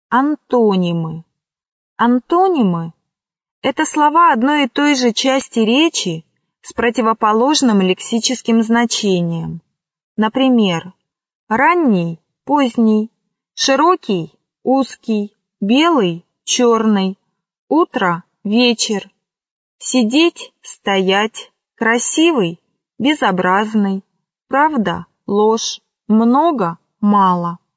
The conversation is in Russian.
Антонимы. Антонимы – это слова одной и той же части речи с противоположным лексическим значением. Например, ранний – поздний, широкий – узкий, белый – черный, утро – вечер, сидеть – стоять, красивый – безобразный, правда – ложь, много – мало.